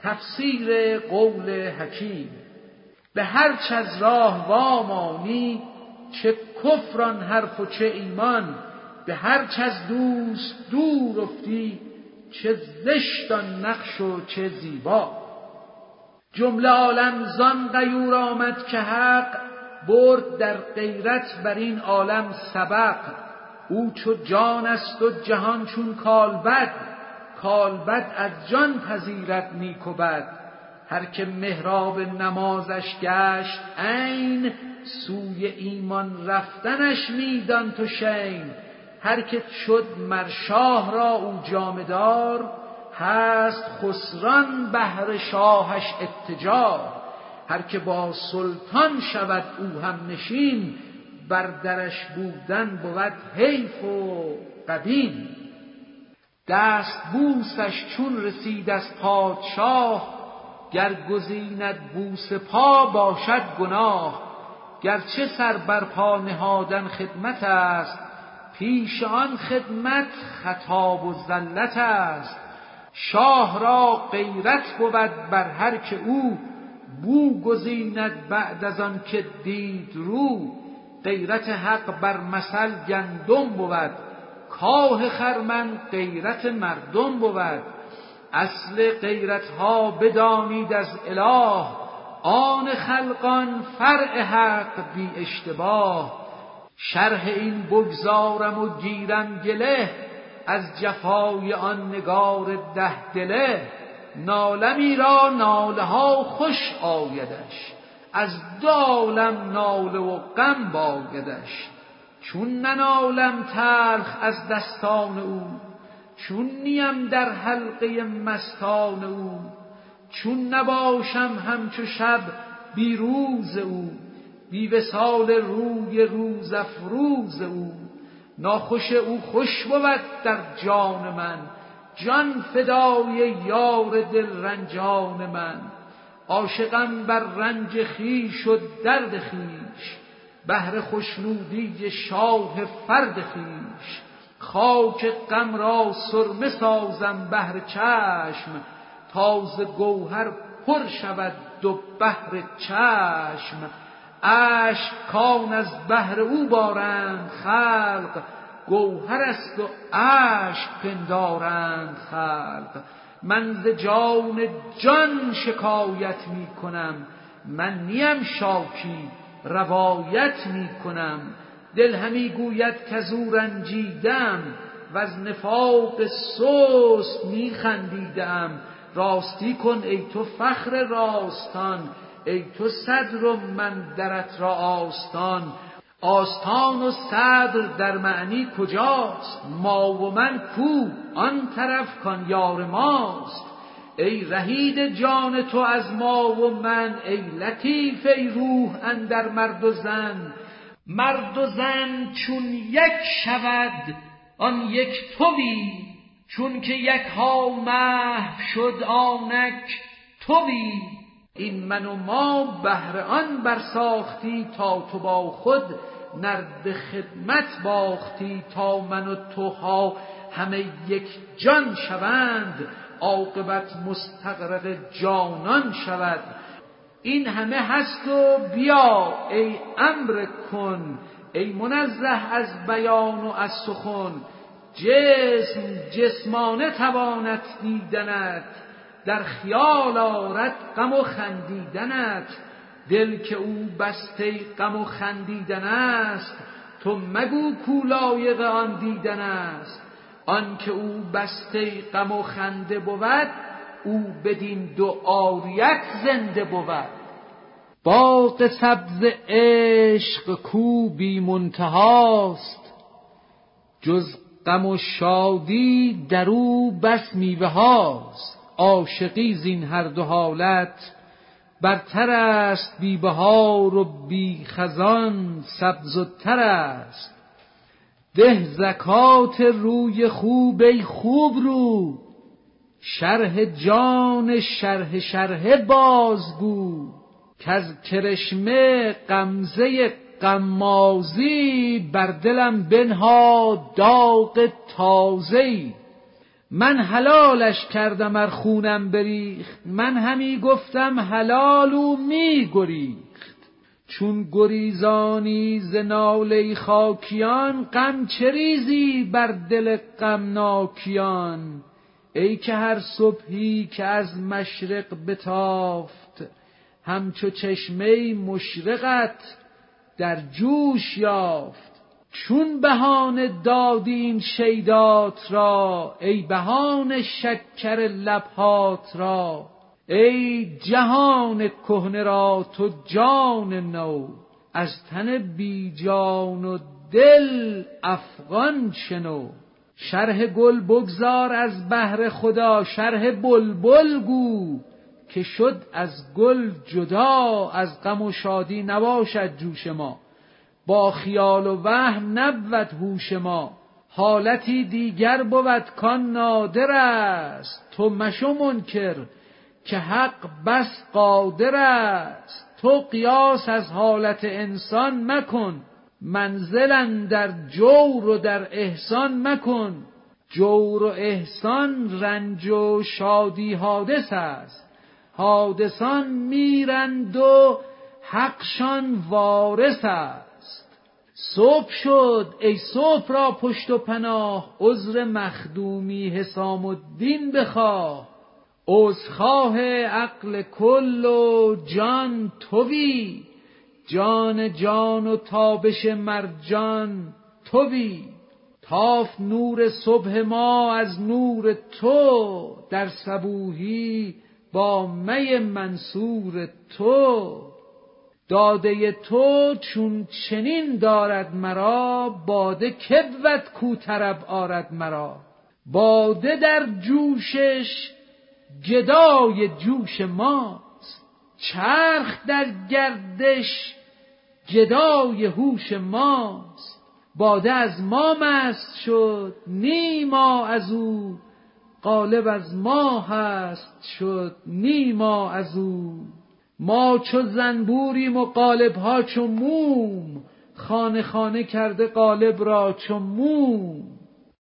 تفسیر قول حکیم. به هر چه از راه وامانی، چه کفران حرف و چه ایمان. به هر چه از دوست دور افتی، چه زشت آن نقش و چه زیبا. جمله عالم زان غیور آمد که حق، برد در غیرت بر این عالم سبق. او چو جان است و جهان چون کالبد، کالبد از جان پذیرد نیک و بد. هر که محراب نمازش گشت عین، سوی ایمان رفتنش میدان تو شین. هر که شد مر شاه را او جامه دار، هست خسران بهر شاهش اتجار. هر که با سلطان شود او هم نشین، بر درش بودن بود حیف و غبین. دست بوسش چون رسید از پادشاه، گر گزیند بوس پا باشد گناه. گرچه سر بر پا نهادن خدمت است، پیش آن خدمت خطاب و زلت است. شاه را غیرت بود بر هر که او، بو گزیند بعد از آن که دید رو. غیرت حق بر مثل گندم بود، کاه خرمن غیرت مردم بود. اصل غیرت ها بدانید از اله، آن خلقان فرع حق بی اشتباه. شرح این بگذارم و گیرم گله، از جفای آن نگار ده دله. نالمی را ناله ها خوش آیدش، از دو عالم ناله و غم بایدش. چون ننالم تلخ از دستان او، چون نیم در حلقه مستان او. چون نباشم همچو شب بی روز او، بی وصال روی روز افروز او. ناخوش او خوش بود در جان من، جان فدای یار دل رنجان من. عاشقم بر رنج خویش و درد خویش، بهر خشنودی شاه فرد خویش. خاک غم را سرمه سازم بهر چشم، تا ز گوهر پر شود دو بحر چشم. اشک کان از بحر او بارند خلق، گوهر است و اشک پندارند خلق. من ز جان جان شکایت می کنم، من نیم شاکی روایت می کنم. دل همی گوید کزو رنجیدم، وز نفاق سست می خندیدم. راستی کن ای تو فخر راستان، ای تو صدر و من درت را آستان. آستان و صدر در معنی کجاست؟ ما و من کو آن طرف کان یار ماست. ای رهید جان تو از ما و من، ای لطیف ای روح اندر مرد و زن. مرد و زن چون یک شود آن یک تویی، چون که یک ها محو شد آنک تویی. این من و ما بهر آن برساختی، تا تو با خود نرد خدمت باختی. تا من و توها همه یک جان شوند، عاقبت مستغرق جانان شود. این همه هست و بیا ای امر کن، ای منزه از بیان و از سخن. جسم جسمانه تواند دیدنت، در خیال آرد غم و خندیدنت. دل که او بسته غم و خندیدن است، تو مگو کو لایق آن دیدن است. آن که او بسته غم و خنده بود، او بدین دو عاریت زنده بود. باغ سبز عشق کو بی منتهاست، جز غم و شادی در او بس میوه هاست. عاشقی زین هر دو حالت برتر است، بی بهار و بی خزان سبزتر است. ده زکات روی خوب ای خوب رو، شرح جان شرح شرح بازگو. کز کرشمه غمزه غمازی، بر دلم بنهاد داغ تازه‌ای. من حلالش کردم ار خونم بریخت، من همی گفتم حلال و می گریخت. چون گریزانی ز ناله خاکیان، غم چه ریزی بر دل غمناکیان. ای که هر صبحی که از مشرق بتافت، همچو چشمه مشرقت در جوش یافت. چون بهانه دادی این شیدات را، ای بهانه شکر لبهات را. ای جهان کهنه را تو جان نو، از تن بی جان و دل افغان شنو. شرح گل بگذار از بهر خدا، شرح بلبل گو که شد از گل جدا. از غم و شادی نباشد جوش ما، با خیال و وهم نبود هوش ما. حالتی دیگر بود کان نادر است، تو مشو منکر که حق بس قادر است. تو قیاس از حالت انسان مکن، منزل اندر جور و در احسان مکن. جور و احسان رنج و شادی حادث است، حادثان میرند و حقشان وارث است. صبح شد ای صبح را پشت و پناه، عذر مخدومی حسام الدین بخواه. عذرخواه عقل کل و جان تویی، جان جان و تابش مرجان تویی. تافت نور صبح ما از نور تو، در صبوحی با می منصور تو. داده تو چون چنین دارد مرا، باده که بود کو طرب آرد مرا. باده در جوشش گدای جوش ماست، چرخ در گردش گدای هوش ماست. باده از ما مست شد نی ما از او، غالب از ما هست شد نی ما از او. ما چو زنبوریم و قالبها چو موم، خانه خانه کرده قالب را چو موم.